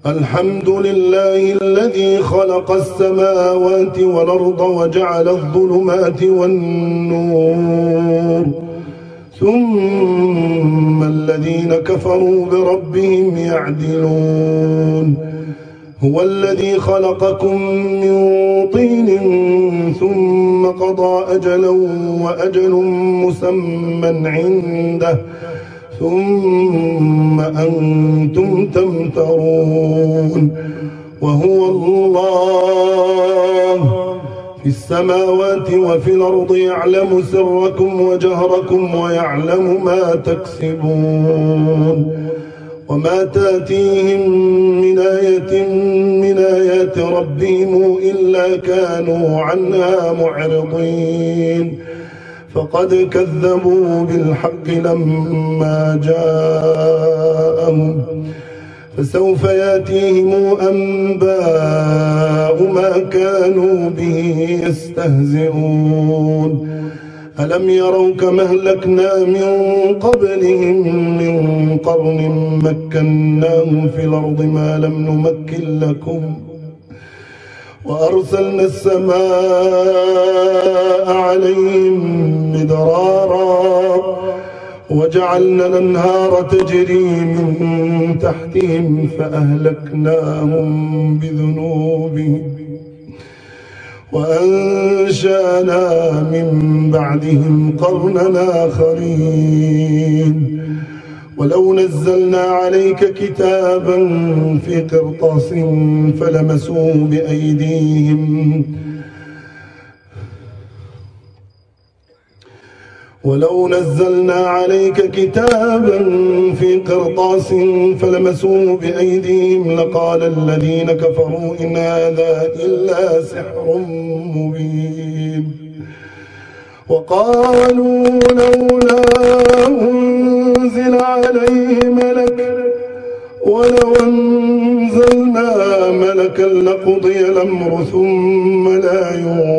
الحمد لله الذي خلق السماوات والأرض وجعل الظلمات والنور ثم الذين كفروا بربهم يعدلون هو الذي خلقكم من طين ثم قضى أجلا وأجل مسمى عنده ثم أنتم تمترون وهو الله في السماوات وفي الأرض يعلم سركم وجهركم ويعلم ما تكسبون وما تأتيهم من آية من آيات ربهم إلا كانوا عنها معرضين فقد كذبوا بالحق لما جاءهم فسوف يأتيهم أنباء ما كانوا به يستهزئون ألم يروا كما أهلكنا من قبلهم من قرن مكناهم في الأرض ما لم نمكن لكم وأرسلنا السماء عليهم مدرارا وجعلنا الأنهار تجري من تحتهم فأهلكناهم بذنوبهم وأنشأنا من بعدهم قرنا آخرين ولو نزلنا عليك كتابا في قرطاس فلمسوه بأيديهم ولو نزلنا عليك كتابا في قرطاس فلمسوه بأيديهم لقال الذين كفروا إن هذا إلا سحر مبين وقالوا لولا أنزل عليه ملك ولو أنزلنا ملكا لقضي الأمر ثم لا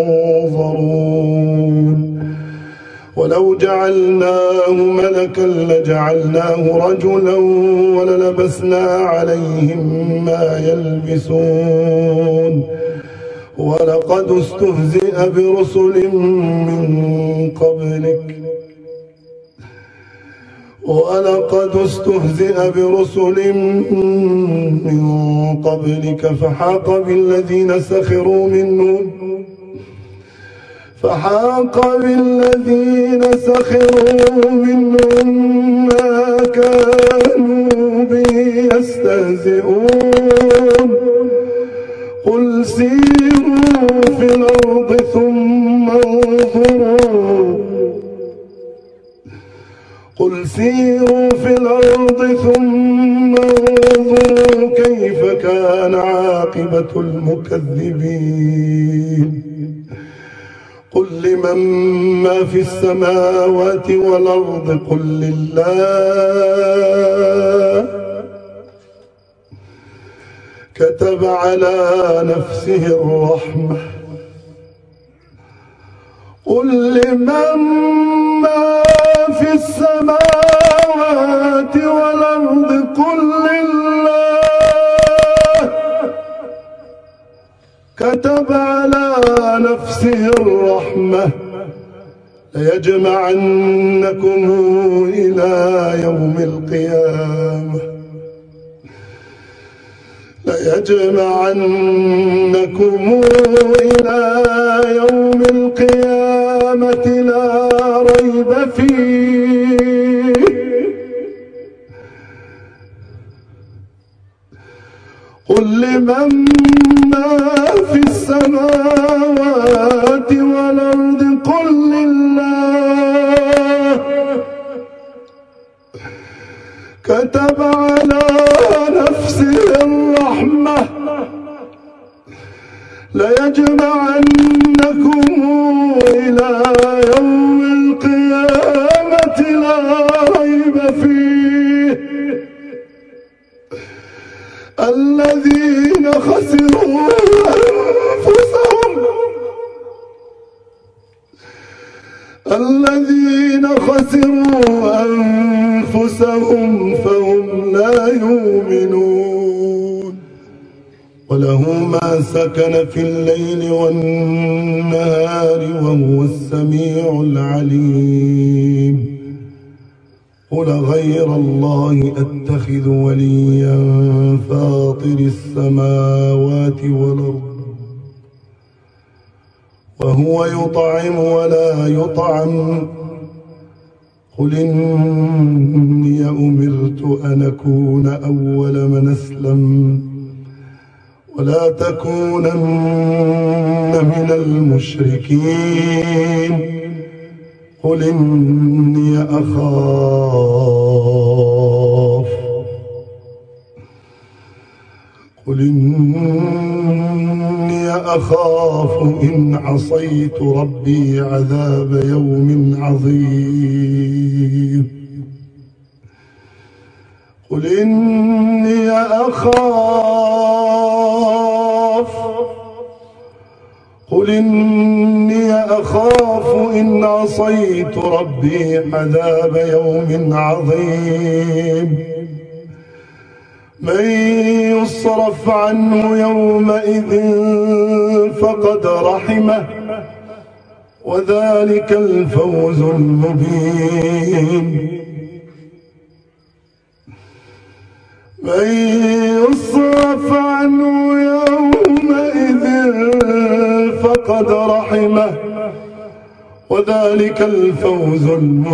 ينظرون ولو جعلناه ملكا لجعلناه رجلا وللبسنا عليهم ما يلبسون ولقد استهزئ برسل من قبلك فحاق بالذين سخروا منهم ما كانوا به يستهزئون قل سيروا في الأرض ثم انظروا كيف كان عاقبة المكذبين قل لمن ما في السماوات والأرض قل لله كتب على نفسه الرحمة قل لمن ما في السماوات والأرض قل لله كتب على نفسه الرحمة ليجمعنكم إلى يوم القيامة لا ريب فيه قل لمن ما في السماوات والأرض قل لله كتب على نفسه الرحمة ليجمعنكم إلى يوم القيامة لا ريب فيه الذين خسروا أنفسهم فهم لا يؤمنون وله ما سكن في الليل والنهار وهو السميع العليم قل غير الله أتخذ وليا فاطر السماوات والأرض وهو يطعم ولا يطعم قل إني أمرت أن أكون أول من أسلم ولا تكونن من المشركين قل إني أخاف إن عصيت ربي عذاب يوم عظيم قل إني أخاف إن عصيت ربي عذاب يوم عظيم من يصرف عنه يومئذ فقد رحمه وذلك الفوز المبين من يصرف عنه يومئذ فقد رحمه وذلك الفوز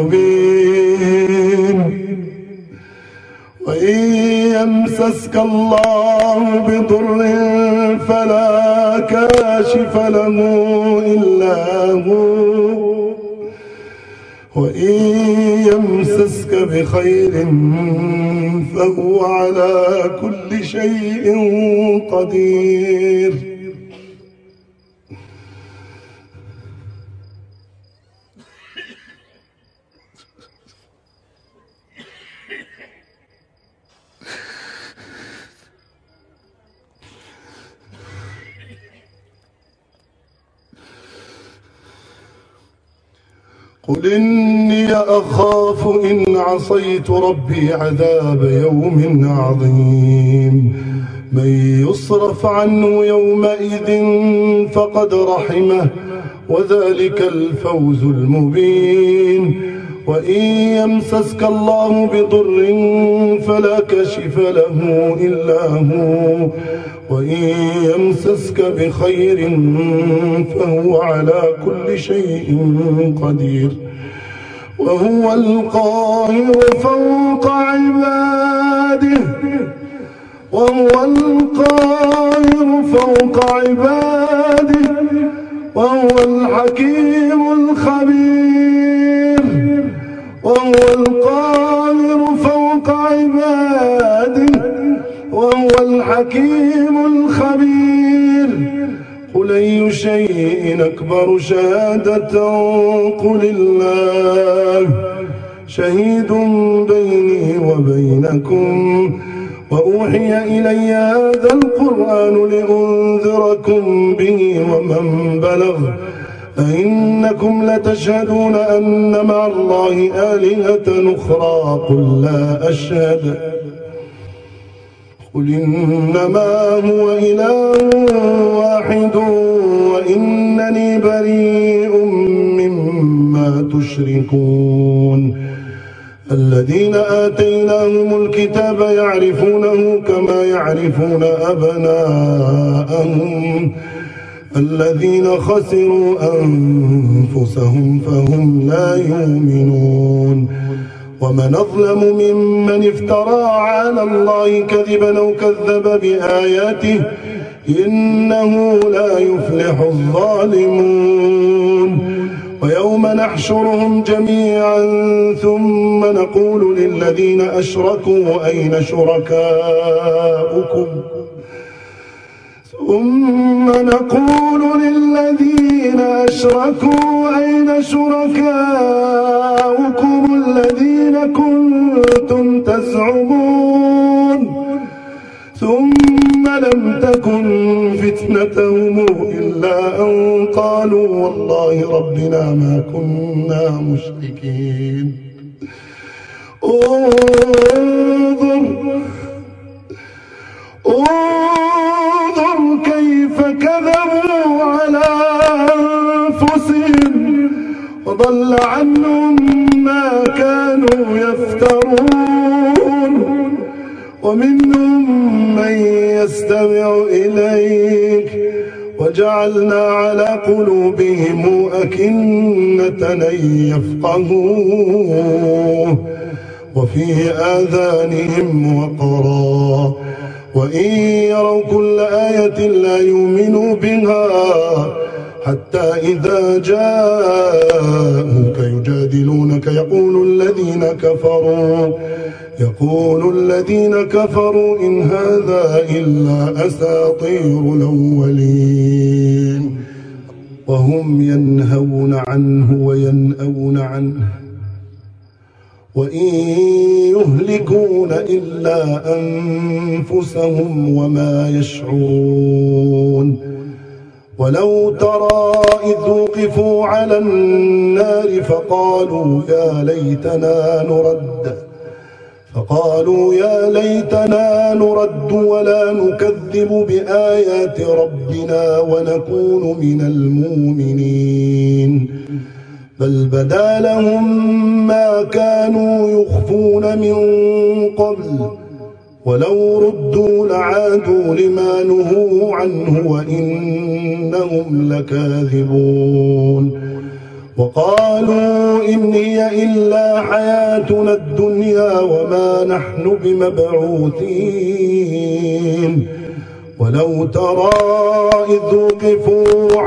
المبين وإن يمسسك الله بضر فلا كاشف له إلا هو وإن يمسسك بخير فهو على كل شيء قدير قل إني أخاف إن عصيت ربي عذاب يوم عظيم من يصرف عنه يومئذ فقد رحمه وذلك الفوز المبين وإن يمسسك الله بضر فلا كاشف له إلا هو وإن يمسسك بخير فهو على كل شيء قدير وهو القاهر فوق عباده وهو الحكيم الخبير وهو القاهر فوق عباده وهو الحكيم الخبير قل أي شيء أكبر شهادة قل الله شهيد بيني وبينكم وأوحي إلي هذا القرآن لأنذركم به ومن بلغ أئنكم لتشهدون أن مع الله آلهة أخرى قل لا أشهد قل إنما هو إله واحد وإنني بريء مما تشركون الذين آتيناهم الكتاب يعرفونه كما يعرفون أبناءهم الذين خسروا أنفسهم فهم لا يؤمنون ومن أظلم ممن افترى على الله كذبا أو كذب بآياته إنه لا يفلح الظالمون ويوم نحشرهم جميعا ثم نقول للذين أشركوا أين شركاؤكم الذين كنتم تزعمون ثم لم تكن فتنتهم إلا أن قالوا والله ربنا ما كنا مشركين انظر وضل عنهم ما كانوا يفترون ومنهم من يستمع إليك وجعلنا على قلوبهم أكنة أن يفقهوه وفي آذانهم وقرا وإن يروا كل آية لا يؤمنوا بها حتى إذا جاءوك يجادلونك يقول الذين كفروا إن هذا إلا أساطير الأولين وهم ينهون عنه وينأون عنه وإن يهلكون إلا أنفسهم وما يشعرون ولو ترى إذ وقفوا على النار فقالوا يا ليتنا نرد ولا نكذب بآيات ربنا ونكون من المؤمنين بل بدا لهم ما كانوا يخفون من قبل ولو ردوا لعادوا لما نهوا عنه وإنهم لكاذبون وقالوا إن هي إلا حياتنا الدنيا وما نحن بمبعوثين ولو ترى إذ وقفوا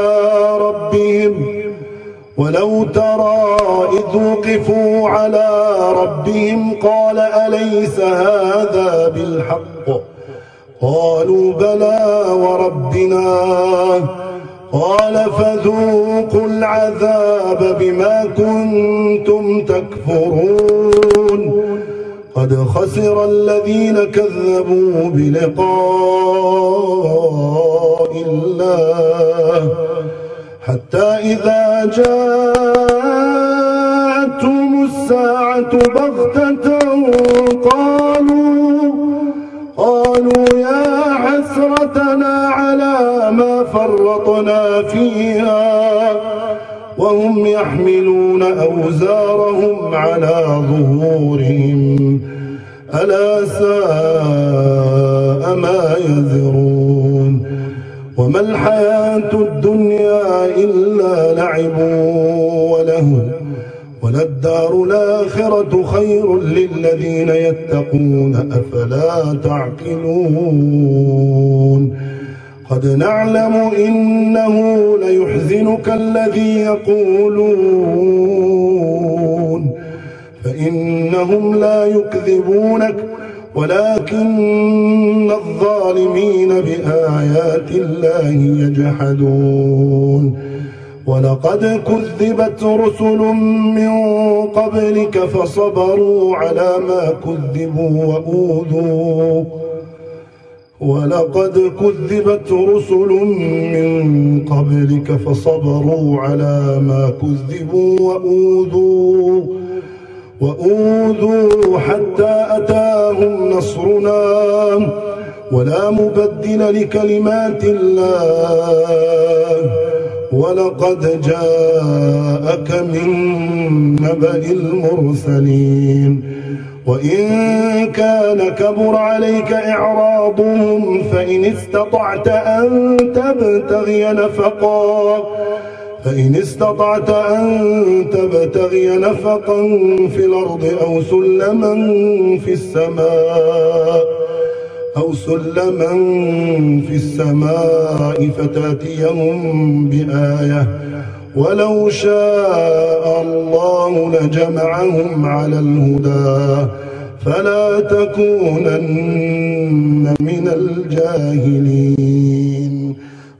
على ربهم قال أليس هذا بالحق قالوا بلى وربنا قال فذوقوا العذاب بما كنتم تكفرون قد خسر الذين كذبوا بلقاء الله حتى إذا جاءتهم الساعة بغتة قالوا يا حسرتنا على ما فرطنا فيها وهم يحملون أوزارهم على ظهورهم ألا ساء ما يزرون وما الحياة الدنيا إلا لعب ولهو وللدار الآخرة خير للذين يتقون أفلا تعقلون قد نعلم إنه ليحزنك الذي يقولون فإنهم لا يكذبونك ولكن الظالمين بآيات الله يجحدون ولقد كذبت رسل من قبلك فصبروا على ما كذبوا وأوذوا حتى أتاهم نصرنا ولا مبدل لكلمات الله ولقد جاءك من نبأ المرسلين وإن كان كبر عليك إعراضهم فإن استطعت أن تبتغي نفقا في الأرض أو سلما في السماء فتأتيهم بآية ولو شاء الله لجمعهم على الهدى فلا تكونن من الجاهلين.